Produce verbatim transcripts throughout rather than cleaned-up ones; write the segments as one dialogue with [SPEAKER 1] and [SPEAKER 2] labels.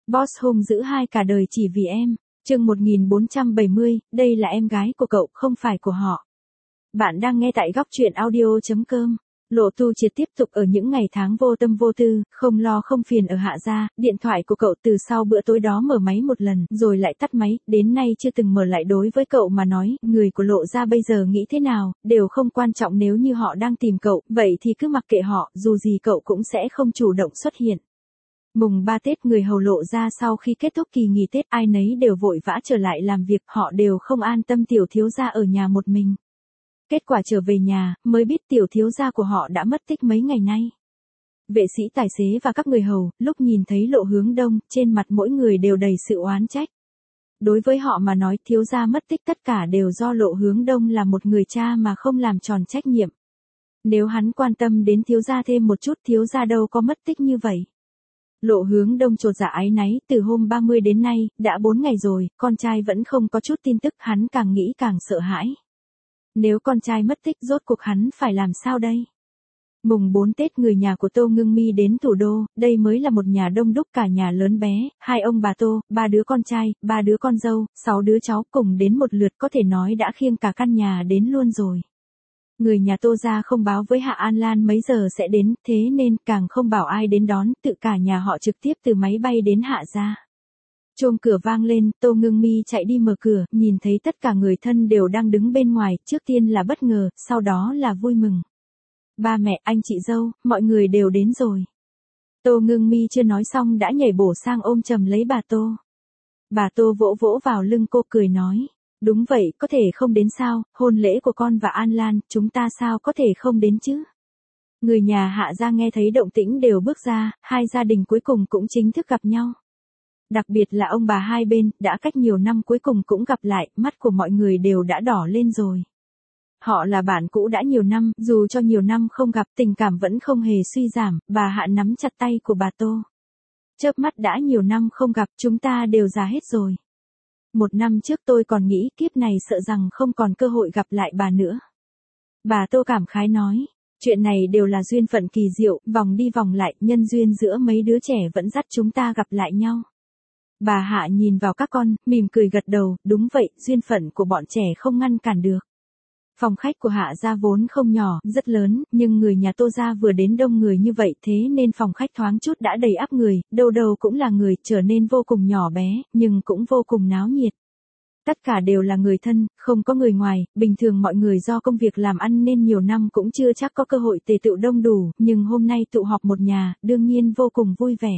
[SPEAKER 1] Boss hung dữ hai cả đời chỉ vì em. Chương một nghìn bốn trăm bảy mươi, đây là em gái của cậu, không phải của họ. Bạn đang nghe tại góc truyện audio chấm com. Lộ Tu Triệt tiếp tục ở những ngày tháng vô tâm vô tư, không lo không phiền ở Hạ gia. Điện thoại của cậu từ sau bữa tối đó mở máy một lần, rồi lại tắt máy, đến nay chưa từng mở lại. Đối với cậu mà nói, người của Lộ gia bây giờ nghĩ thế nào, đều không quan trọng. Nếu như họ đang tìm cậu, vậy thì cứ mặc kệ họ, dù gì cậu cũng sẽ không chủ động xuất hiện. Mùng ba Tết, người hầu Lộ gia sau khi kết thúc kỳ nghỉ Tết, ai nấy đều vội vã trở lại làm việc, họ đều không an tâm tiểu thiếu gia ở nhà một mình. Kết quả trở về nhà, mới biết tiểu thiếu gia của họ đã mất tích mấy ngày nay. Vệ sĩ tài xế và các người hầu, lúc nhìn thấy Lộ Hướng Đông, trên mặt mỗi người đều đầy sự oán trách. Đối với họ mà nói, thiếu gia mất tích tất cả đều do Lộ Hướng Đông là một người cha mà không làm tròn trách nhiệm. Nếu hắn quan tâm đến thiếu gia thêm một chút, thiếu gia đâu có mất tích như vậy. Lộ Hướng Đông chột dạ áy náy, từ hôm ba mươi đến nay, đã bốn ngày rồi, con trai vẫn không có chút tin tức, hắn càng nghĩ càng sợ hãi. Nếu con trai mất tích, rốt cuộc hắn phải làm sao đây? Mùng bốn Tết, người nhà của Tô Ngưng Mi đến thủ đô, đây mới là một nhà đông đúc, cả nhà lớn bé, hai ông bà Tô, ba đứa con trai, ba đứa con dâu, sáu đứa cháu cùng đến một lượt, có thể nói đã khiêng cả căn nhà đến luôn rồi. Người nhà Tô gia không báo với Hạ An Lan mấy giờ sẽ đến, thế nên càng không bảo ai đến đón, tự cả nhà họ trực tiếp từ máy bay đến Hạ gia. Chuông cửa vang lên, Tô Ngưng Mi chạy đi mở cửa, nhìn thấy tất cả người thân đều đang đứng bên ngoài, trước tiên là bất ngờ, sau đó là vui mừng. Ba mẹ, anh chị dâu, mọi người đều đến rồi. Tô Ngưng Mi chưa nói xong đã nhảy bổ sang ôm chầm lấy bà Tô. Bà Tô vỗ vỗ vào lưng cô, cười nói. Đúng vậy, có thể không đến sao, hôn lễ của con và An Lan, chúng ta sao có thể không đến chứ? Người nhà Hạ gia nghe thấy động tĩnh đều bước ra, hai gia đình cuối cùng cũng chính thức gặp nhau. Đặc biệt là ông bà hai bên, đã cách nhiều năm cuối cùng cũng gặp lại, mắt của mọi người đều đã đỏ lên rồi. Họ là bạn cũ đã nhiều năm, dù cho nhiều năm không gặp, tình cảm vẫn không hề suy giảm. Bà Hạ nắm chặt tay của bà Tô. Chớp mắt, đã nhiều năm không gặp, chúng ta đều già hết rồi. Một năm trước tôi còn nghĩ kiếp này sợ rằng không còn cơ hội gặp lại bà nữa. Bà Tô cảm khái nói, chuyện này đều là duyên phận kỳ diệu, vòng đi vòng lại, nhân duyên giữa mấy đứa trẻ vẫn dắt chúng ta gặp lại nhau. Bà Hạ nhìn vào các con, mỉm cười gật đầu, đúng vậy, duyên phận của bọn trẻ không ngăn cản được. Phòng khách của Hạ gia vốn không nhỏ, rất lớn, nhưng người nhà Tô gia vừa đến đông người như vậy, thế nên phòng khách thoáng chút đã đầy ắp người, đâu đâu cũng là người, trở nên vô cùng nhỏ bé, nhưng cũng vô cùng náo nhiệt. Tất cả đều là người thân, không có người ngoài, bình thường mọi người do công việc làm ăn nên nhiều năm cũng chưa chắc có cơ hội tề tựu đông đủ, nhưng hôm nay tụ họp một nhà, đương nhiên vô cùng vui vẻ.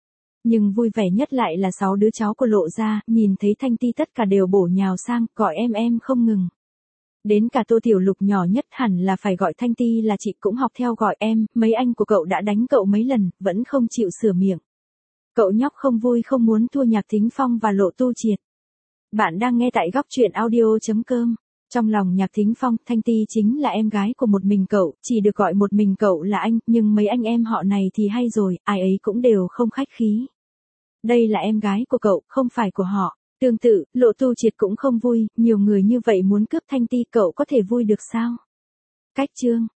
[SPEAKER 1] Nhưng vui vẻ nhất lại là sáu đứa cháu của Lộ gia, nhìn thấy Thanh Ti tất cả đều bổ nhào sang, gọi em em không ngừng. Đến cả Tô Tiểu Lục nhỏ nhất hẳn là phải gọi Thanh Ti là chị cũng học theo gọi em, mấy anh của cậu đã đánh cậu mấy lần, vẫn không chịu sửa miệng. Cậu nhóc không vui không muốn thua Nhạc Thính Phong và Lộ Tu Triệt. Bạn đang nghe tại góc truyện audio chấm com. Trong lòng Nhạc Thính Phong, Thanh Ti chính là em gái của một mình cậu, chỉ được gọi một mình cậu là anh, nhưng mấy anh em họ này thì hay rồi, ai ấy cũng đều không khách khí. Đây là em gái của cậu, không phải của họ. Tương tự, Lộ Tu Triệt cũng không vui, nhiều người như vậy muốn cướp Thanh Ti, cậu có thể vui được sao? Cách chương.